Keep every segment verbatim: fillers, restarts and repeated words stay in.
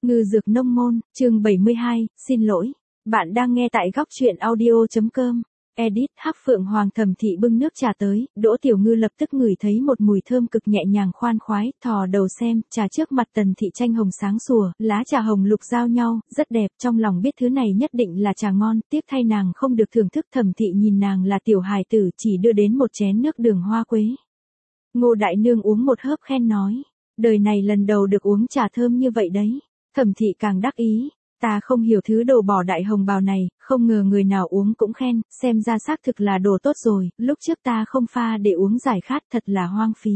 Ngư dược nông môn, chương bảy mươi hai, xin lỗi. Bạn đang nghe tại góc truyện audio.com. Edit Hắc Phượng Hoàng Thẩm Thị bưng nước trà tới, Đỗ Tiểu Ngư lập tức ngửi thấy một mùi thơm cực nhẹ nhàng khoan khoái, thò đầu xem, trà trước mặt Tần Thị chanh hồng sáng sủa, lá trà hồng lục giao nhau, rất đẹp, trong lòng biết thứ này nhất định là trà ngon, tiếc thay nàng không được thưởng thức. Thẩm Thị nhìn nàng là tiểu hài tử, chỉ đưa đến một chén nước đường hoa quế. Ngô đại nương uống một hớp khen nói, đời này lần đầu được uống trà thơm như vậy đấy. Thẩm Thị càng đắc ý, ta không hiểu thứ đồ bỏ đại hồng bào này, không ngờ người nào uống cũng khen, xem ra xác thực là đồ tốt rồi, lúc trước ta không pha để uống giải khát thật là hoang phí.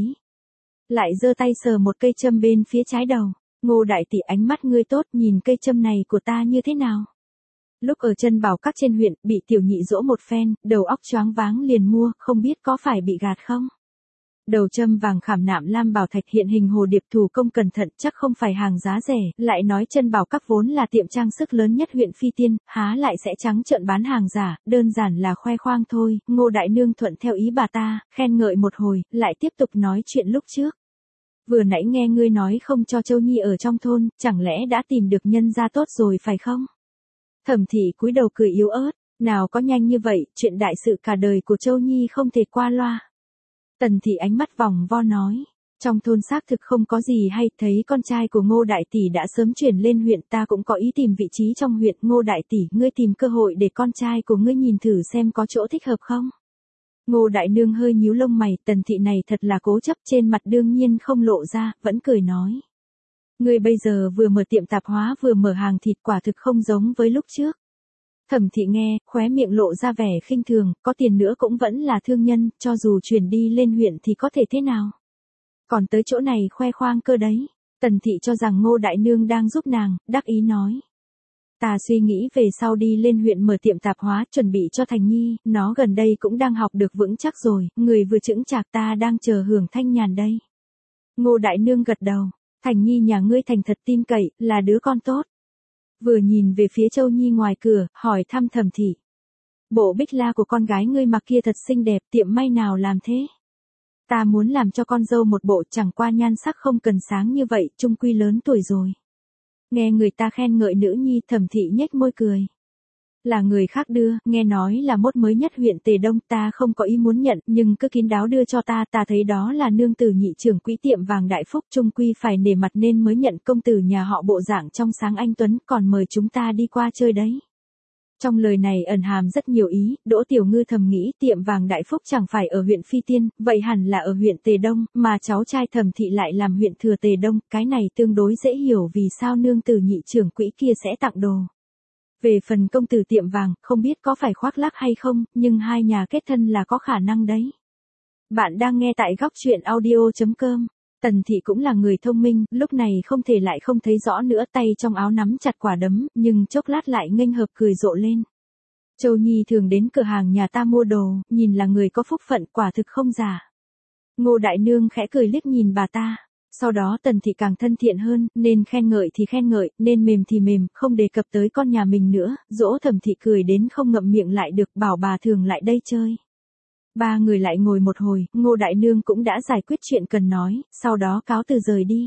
Lại giơ tay sờ một cây châm bên phía trái đầu, Ngô đại tỷ ánh mắt ngươi tốt, nhìn cây châm này của ta như thế nào. Lúc ở chân bảo các trên huyện, bị tiểu nhị dỗ một phen, đầu óc choáng váng liền mua, không biết có phải bị gạt không. Đầu châm vàng khảm nạm lam bảo thạch hiện hình hồ điệp thủ công cẩn thận, chắc không phải hàng giá rẻ, lại nói chân bảo các vốn là tiệm trang sức lớn nhất huyện Phi Tiên, há lại sẽ trắng trợn bán hàng giả, đơn giản là khoe khoang thôi. Ngô đại nương thuận theo ý bà ta, khen ngợi một hồi, lại tiếp tục nói chuyện lúc trước. Vừa nãy nghe ngươi nói không cho Châu Nhi ở trong thôn, chẳng lẽ đã tìm được nhân gia tốt rồi phải không? Thẩm Thị cúi đầu cười yếu ớt, nào có nhanh như vậy, chuyện đại sự cả đời của Châu Nhi không thể qua loa. Tần Thị ánh mắt vòng vo nói, trong thôn xác thực không có gì hay, thấy con trai của Ngô đại tỷ đã sớm chuyển lên huyện, ta cũng có ý tìm vị trí trong huyện. Ngô đại tỷ, ngươi tìm cơ hội để con trai của ngươi nhìn thử xem có chỗ thích hợp không? Ngô đại nương hơi nhíu lông mày, Tần Thị này thật là cố chấp, trên mặt đương nhiên không lộ ra, vẫn cười nói. Ngươi bây giờ vừa mở tiệm tạp hóa vừa mở hàng thịt, quả thực không giống với lúc trước. Thẩm Thị nghe, khóe miệng lộ ra vẻ khinh thường, có tiền nữa cũng vẫn là thương nhân, cho dù chuyển đi lên huyện thì có thể thế nào. Còn tới chỗ này khoe khoang cơ đấy. Tần Thị cho rằng Ngô đại nương đang giúp nàng, đắc ý nói. Ta suy nghĩ về sau đi lên huyện mở tiệm tạp hóa, chuẩn bị cho Thành Nhi, nó gần đây cũng đang học được vững chắc rồi, người vừa chững chạc, ta đang chờ hưởng thanh nhàn đây. Ngô đại nương gật đầu, Thành Nhi nhà ngươi thành thật tin cậy, là đứa con tốt. Vừa nhìn về phía Châu Nhi ngoài cửa, hỏi thăm Thẩm Thị. Bộ bích la của con gái ngươi mặc kia thật xinh đẹp, tiệm may nào làm thế? Ta muốn làm cho con dâu một bộ, chẳng qua nhan sắc không cần sáng như vậy, chung quy lớn tuổi rồi. Nghe người ta khen ngợi nữ nhi, Thẩm Thị nhếch môi cười. Là người khác đưa, nghe nói là mốt mới nhất huyện Tề Đông, ta không có ý muốn nhận, nhưng cứ kín đáo đưa cho ta, ta thấy đó là nương tử nhị trưởng quỹ tiệm vàng Đại Phúc, chung quy phải nể mặt nên mới nhận. Công tử nhà họ bộ dạng trong sáng anh tuấn, còn mời chúng ta đi qua chơi đấy. Trong lời này ẩn hàm rất nhiều ý, Đỗ Tiểu Ngư thầm nghĩ tiệm vàng Đại Phúc chẳng phải ở huyện Phi Tiên, vậy hẳn là ở huyện Tề Đông, mà cháu trai Thẩm Thị lại làm huyện Thừa Tề Đông, cái này tương đối dễ hiểu vì sao nương tử nhị trưởng quỹ kia sẽ tặng đồ. Về phần công tử tiệm vàng, không biết có phải khoác lác hay không, nhưng hai nhà kết thân là có khả năng đấy. Bạn đang nghe tại góc truyện audio.com. Tần Thị cũng là người thông minh, lúc này không thể lại không thấy rõ nữa, tay trong áo nắm chặt quả đấm, nhưng chốc lát lại nghênh hợp cười rộ lên. Châu Nhi thường đến cửa hàng nhà ta mua đồ, nhìn là người có phúc phận, quả thực không giả. Ngô đại nương khẽ cười liếc nhìn bà ta. Sau đó Tần Thị càng thân thiện hơn, nên khen ngợi thì khen ngợi, nên mềm thì mềm, không đề cập tới con nhà mình nữa, dỗ Thẩm Thị cười đến không ngậm miệng lại được, bảo bà thường lại đây chơi. Ba người lại ngồi một hồi, Ngô đại nương cũng đã giải quyết chuyện cần nói, sau đó cáo từ rời đi.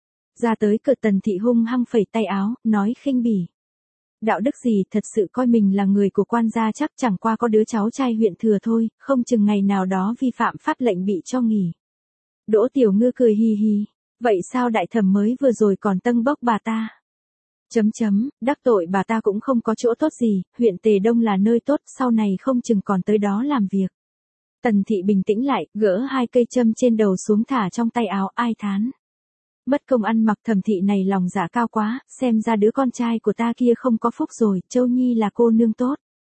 Ra tới cửa Tần Thị hung hăng phẩy tay áo, nói khinh bỉ. Đạo đức gì, thật sự coi mình là người của quan gia chắc, chẳng qua có đứa cháu trai huyện Thừa thôi, không chừng ngày nào đó vi phạm pháp lệnh bị cho nghỉ. Đỗ Tiểu Ngư cười hi hi, vậy sao đại thẩm mới vừa rồi còn tâng bốc bà ta? Chấm chấm, đắc tội bà ta cũng không có chỗ tốt gì, huyện Tề Đông là nơi tốt, sau này không chừng còn tới đó làm việc. Tần Thị bình tĩnh lại, gỡ hai cây châm trên đầu xuống thả trong tay áo, ai thán. Mất công ăn mặc. Thẩm Thị này lòng dạ cao quá, xem ra đứa con trai của ta kia không có phúc rồi, Châu Nhi là cô nương tốt.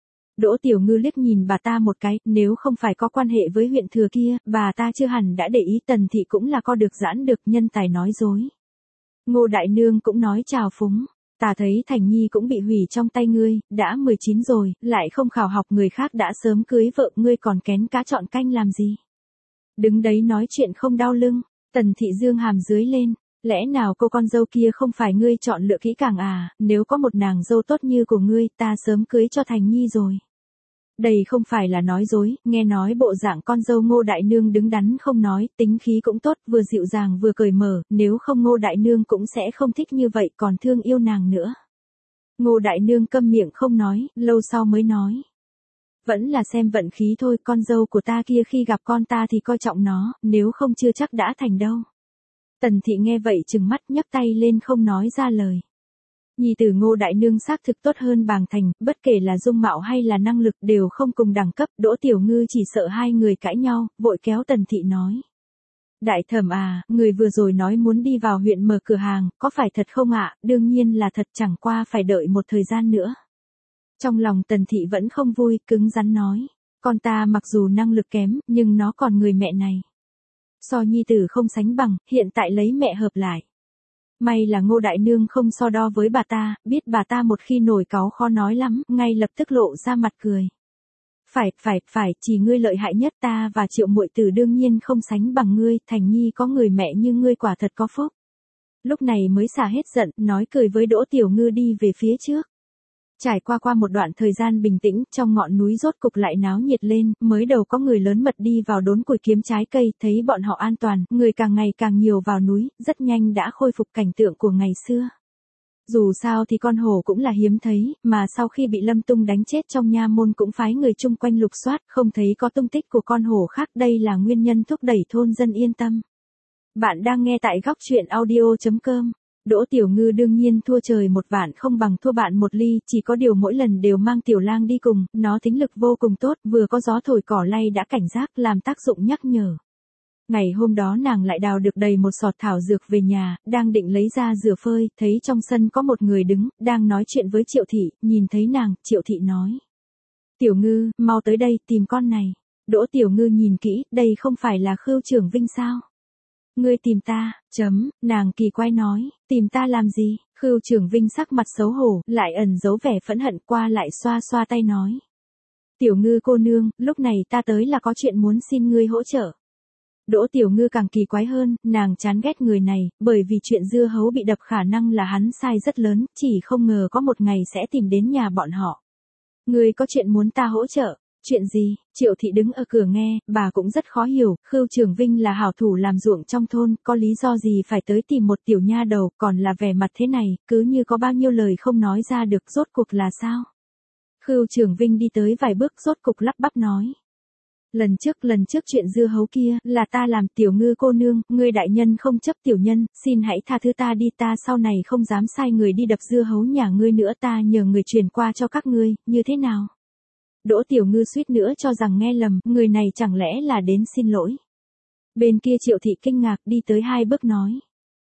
Đỗ Tiểu Ngư liếc nhìn bà ta một cái, nếu không phải có quan hệ với huyện Thừa kia, bà ta chưa hẳn đã để ý. Tần Thị cũng là co được giãn được, nhân tài nói dối. Ngô đại nương cũng nói chào phúng, ta thấy Thành Nhi cũng bị hủy trong tay ngươi, đã mười chín rồi, lại không khảo học, người khác đã sớm cưới vợ, ngươi còn kén cá chọn canh làm gì? Đứng đấy nói chuyện không đau lưng. Tần Thị dương hàm dưới lên, lẽ nào cô con dâu kia không phải ngươi chọn lựa kỹ càng à, nếu có một nàng dâu tốt như của ngươi, ta sớm cưới cho Thành Nhi rồi. Đây không phải là nói dối, nghe nói bộ dạng con dâu Ngô Đại Nương đứng đắn không nói, tính khí cũng tốt, vừa dịu dàng vừa cởi mở, nếu không Ngô Đại Nương cũng sẽ không thích như vậy còn thương yêu nàng nữa. Ngô Đại Nương câm miệng không nói, lâu sau mới nói. Vẫn là xem vận khí thôi, con dâu của ta kia khi gặp con ta thì coi trọng nó, nếu không chưa chắc đã thành đâu. Tần thị nghe vậy trừng mắt nhấc tay lên không nói ra lời. Nhi tử Ngô Đại Nương xác thực tốt hơn Bàng Thành, bất kể là dung mạo hay là năng lực đều không cùng đẳng cấp, Đỗ Tiểu Ngư chỉ sợ hai người cãi nhau, vội kéo Tần thị nói. Đại thẩm à, người vừa rồi nói muốn đi vào huyện mở cửa hàng, có phải thật không ạ? Đương nhiên là thật, chẳng qua phải đợi một thời gian nữa. Trong lòng Tần thị vẫn không vui, cứng rắn nói. Con ta mặc dù năng lực kém, nhưng nó còn người mẹ này. So nhi tử không sánh bằng, hiện tại lấy mẹ hợp lại. May là Ngô Đại Nương không so đo với bà ta, biết bà ta một khi nổi cáu khó nói lắm, ngay lập tức lộ ra mặt cười. Phải, phải, phải, chỉ ngươi lợi hại nhất, ta và Triệu muội tử đương nhiên không sánh bằng ngươi, Thành Nhi có người mẹ như ngươi quả thật có phúc. Lúc này mới xả hết giận, nói cười với Đỗ Tiểu Ngư đi về phía trước. Trải qua qua một đoạn thời gian bình tĩnh, trong ngọn núi rốt cục lại náo nhiệt lên, mới đầu có người lớn mật đi vào đốn củi kiếm trái cây, thấy bọn họ an toàn, người càng ngày càng nhiều vào núi, rất nhanh đã khôi phục cảnh tượng của ngày xưa. Dù sao thì con hổ cũng là hiếm thấy, mà sau khi bị Lâm Tung đánh chết trong nha môn cũng phái người chung quanh lục soát, không thấy có tung tích của con hổ khác, đây là nguyên nhân thúc đẩy thôn dân yên tâm. Bạn đang nghe tại góc truyện audio chấm com. Đỗ Tiểu Ngư đương nhiên thua trời một vạn không bằng thua bạn một ly, chỉ có điều mỗi lần đều mang Tiểu Lang đi cùng, nó tính lực vô cùng tốt, vừa có gió thổi cỏ lay đã cảnh giác làm tác dụng nhắc nhở. Ngày hôm đó nàng lại đào được đầy một sọt thảo dược về nhà, đang định lấy ra rửa phơi, thấy trong sân có một người đứng, đang nói chuyện với Triệu Thị, nhìn thấy nàng, Triệu Thị nói. Tiểu Ngư, mau tới đây, tìm con này. Đỗ Tiểu Ngư nhìn kỹ, đây không phải là Khưu Trưởng Vinh sao? Ngươi tìm ta, chấm, nàng kỳ quái nói, tìm ta làm gì? Khưu Trưởng Vinh sắc mặt xấu hổ, lại ẩn giấu vẻ phẫn hận, qua lại xoa xoa tay nói. Tiểu Ngư cô nương, lúc này ta tới là có chuyện muốn xin ngươi hỗ trợ. Đỗ Tiểu Ngư càng kỳ quái hơn, nàng chán ghét người này, bởi vì chuyện dưa hấu bị đập khả năng là hắn sai rất lớn, chỉ không ngờ có một ngày sẽ tìm đến nhà bọn họ. Ngươi có chuyện muốn ta hỗ trợ? Chuyện gì? Triệu Thị đứng ở cửa nghe, bà cũng rất khó hiểu, Khưu Trưởng Vinh là hảo thủ làm ruộng trong thôn, có lý do gì phải tới tìm một tiểu nha đầu, còn là vẻ mặt thế này, cứ như có bao nhiêu lời không nói ra được, rốt cuộc là sao? Khưu Trưởng Vinh đi tới vài bước, rốt cục lắp bắp nói. Lần trước, lần trước chuyện dưa hấu kia, là ta làm. Tiểu Ngư cô nương, ngươi đại nhân không chấp tiểu nhân, xin hãy tha thứ ta đi, ta sau này không dám sai người đi đập dưa hấu nhà ngươi nữa, ta nhờ người truyền qua cho các ngươi, như thế nào? Đỗ Tiểu Ngư suýt nữa cho rằng nghe lầm, người này chẳng lẽ là đến xin lỗi. Bên kia Triệu Thị kinh ngạc đi tới hai bước nói.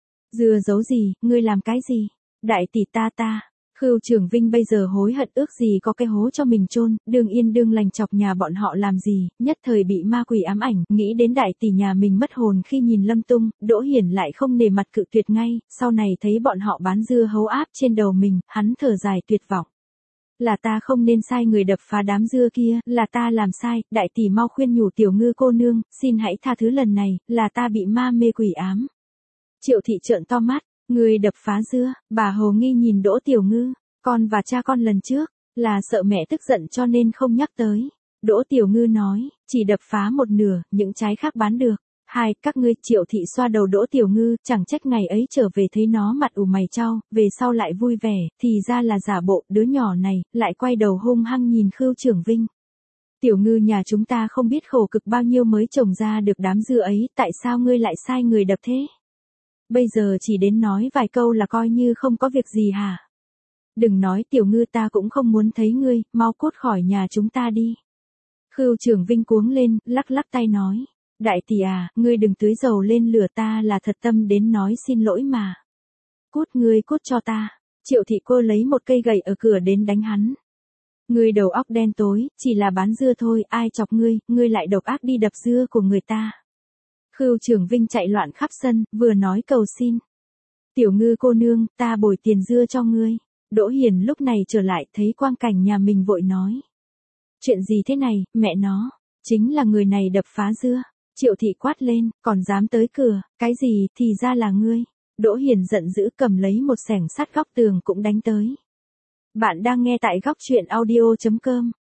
Dưa giấu gì, ngươi làm cái gì? Đại tỷ ta ta. Khưu Trưởng Vinh bây giờ hối hận ước gì có cái hố cho mình chôn, đương yên đương lành chọc nhà bọn họ làm gì, nhất thời bị ma quỷ ám ảnh, nghĩ đến đại tỷ nhà mình mất hồn khi nhìn Lâm Tung, Đỗ Hiển lại không nề mặt cự tuyệt ngay, sau này thấy bọn họ bán dưa hấu áp trên đầu mình, hắn thở dài tuyệt vọng. Là ta không nên sai người đập phá đám dưa kia, là ta làm sai, đại tỷ mau khuyên nhủ Tiểu Ngư cô nương, xin hãy tha thứ lần này, là ta bị ma mê quỷ ám. Triệu Thị trợn to mắt. Người đập phá dưa, bà hồ nghi nhìn Đỗ Tiểu Ngư, con và cha con lần trước, là sợ mẹ tức giận cho nên không nhắc tới. Đỗ Tiểu Ngư nói, chỉ đập phá một nửa, những trái khác bán được. Hai, các ngươi. Triệu Thị xoa đầu Đỗ Tiểu Ngư, chẳng trách ngày ấy trở về thấy nó mặt ủ mày chau, về sau lại vui vẻ, thì ra là giả bộ, đứa nhỏ này, lại quay đầu hung hăng nhìn Khưu Trưởng Vinh. Tiểu Ngư nhà chúng ta không biết khổ cực bao nhiêu mới trồng ra được đám dưa ấy, tại sao ngươi lại sai người đập thế? Bây giờ chỉ đến nói vài câu là coi như không có việc gì hả? Đừng nói Tiểu Ngư, ta cũng không muốn thấy ngươi, mau cút khỏi nhà chúng ta đi. Khưu Trưởng Vinh cuống lên, lắc lắc tay nói. Đại tỷ à, ngươi đừng tưới dầu lên lửa, ta là thật tâm đến nói xin lỗi mà. Cút ngươi, cút cho ta. Triệu Thị cô lấy một cây gậy ở cửa đến đánh hắn. Ngươi đầu óc đen tối, chỉ là bán dưa thôi, ai chọc ngươi, ngươi lại độc ác đi đập dưa của người ta. Khưu Trưởng Vinh chạy loạn khắp sân, vừa nói cầu xin. Tiểu Ngư cô nương, ta bồi tiền dưa cho ngươi. Đỗ Hiền lúc này trở lại, thấy quang cảnh nhà mình vội nói. Chuyện gì thế này, mẹ nó, chính là người này đập phá dưa. Triệu Thị quát lên, còn dám tới cửa, cái gì, thì ra là ngươi. Đỗ Hiền giận dữ cầm lấy một xẻng sắt góc tường cũng đánh tới. Bạn đang nghe tại góc truyện audio chấm com.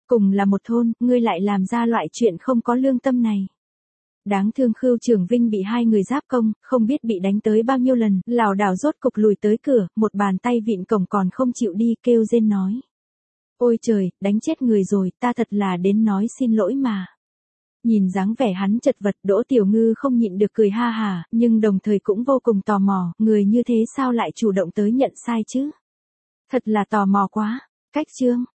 Cùng là một thôn, ngươi lại làm ra loại chuyện không có lương tâm này. Đáng thương Khưu Trường Vinh bị hai người giáp công, không biết bị đánh tới bao nhiêu lần, lảo đảo rốt cục lùi tới cửa, một bàn tay vịn cổng còn không chịu đi, kêu rên nói. Ôi trời, đánh chết người rồi, ta thật là đến nói xin lỗi mà. Nhìn dáng vẻ hắn chật vật, Đỗ Tiểu Ngư không nhịn được cười ha hà, nhưng đồng thời cũng vô cùng tò mò, người như thế sao lại chủ động tới nhận sai chứ? Thật là tò mò quá. Cách chương